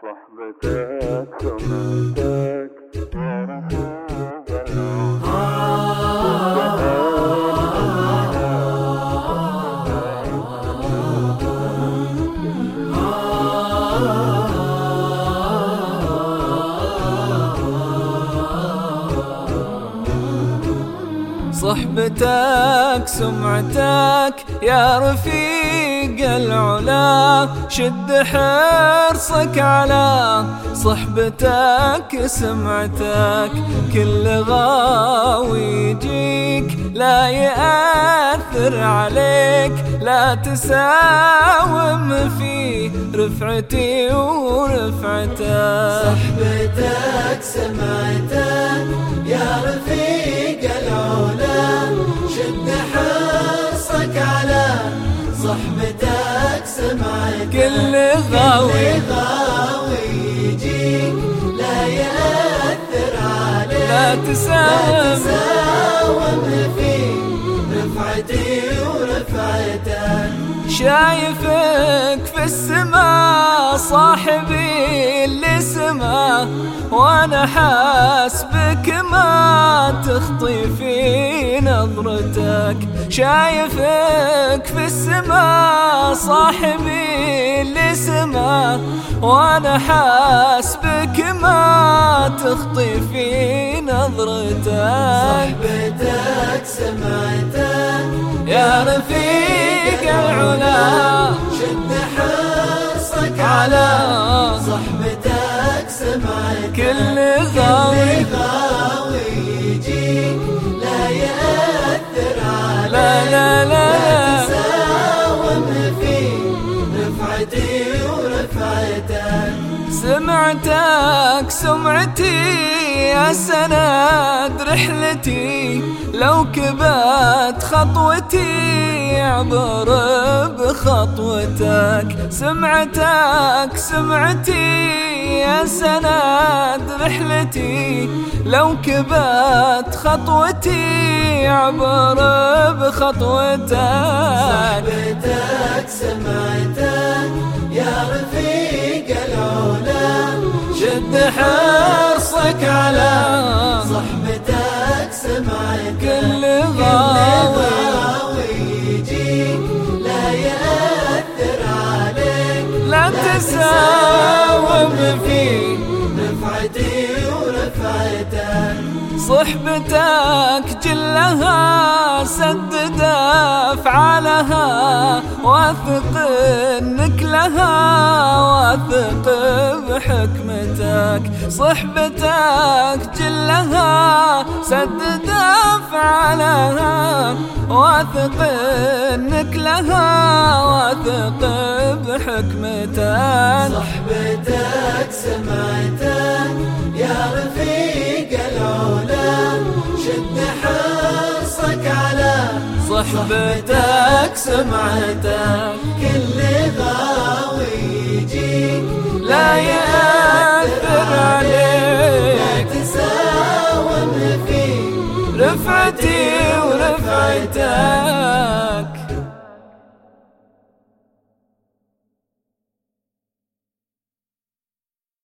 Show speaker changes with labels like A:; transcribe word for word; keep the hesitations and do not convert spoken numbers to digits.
A: صحبتك سمعتك يا رفيق
B: صحبتك سمعتك يا رفيق العلا، شد حرصك على صحبتك سمعتك. كل غاوي يجيك لا يأثر عليك، لا تساوم في رفعتي ورفعتك.
C: صحبتك سمعتك يا رفيق العلا، شد حرصك على صحبتك سمعتك.
B: كل غاوي
C: يجيك لا يأثر عليك،
B: لا تساوم
C: في رفعتي ورفعتك.
B: شايفك في السماء صاحبي اللي سما، وانا حاسبك ما تخطي في نظرتك. شايفك في السماء صاحبي اللي سما، وانا حاسبك ما تخطي في نظرتك.
C: صحبتك سمعتك
B: يا رفيق العلا،
C: شد حرصك
B: على
C: صحبتك سمعتك.
B: كل غاوي
C: يجيك لا يأثر عليك،
B: لا لا لا
C: تساوم في رفعتي ورفعتك.
B: سمعتك سمعتي يا سند رحلتي، لو كبت خطوتي عبر بخطوتك. سمعتك سمعتي يا سند رحلتي، لو كبت خطوتي عبر بخطوتك.
C: صحبتك سمعتك يا رفيق العلا،
B: شد حرصك على
C: صحبتك سمعتك.
B: كل غاوي
C: يجيك لا يأثر عليك،
B: لا تساوم في
C: رفعتي ورفعتك.
B: صحبتك جلها سدد أفعالها، واثق انك لها واثق بحكمتك. صحبتك جلها سدد أفعالها، واثق انك لها واثق بحكمتك.
C: صحبتك سمعتك يا رفيق العلا، شد حرصك على
B: صحبتك سمعتك.
C: كل غاوي يجيك
B: لا يأثر عليك،
C: لا تساوم في
B: رفعتي ورفعتك.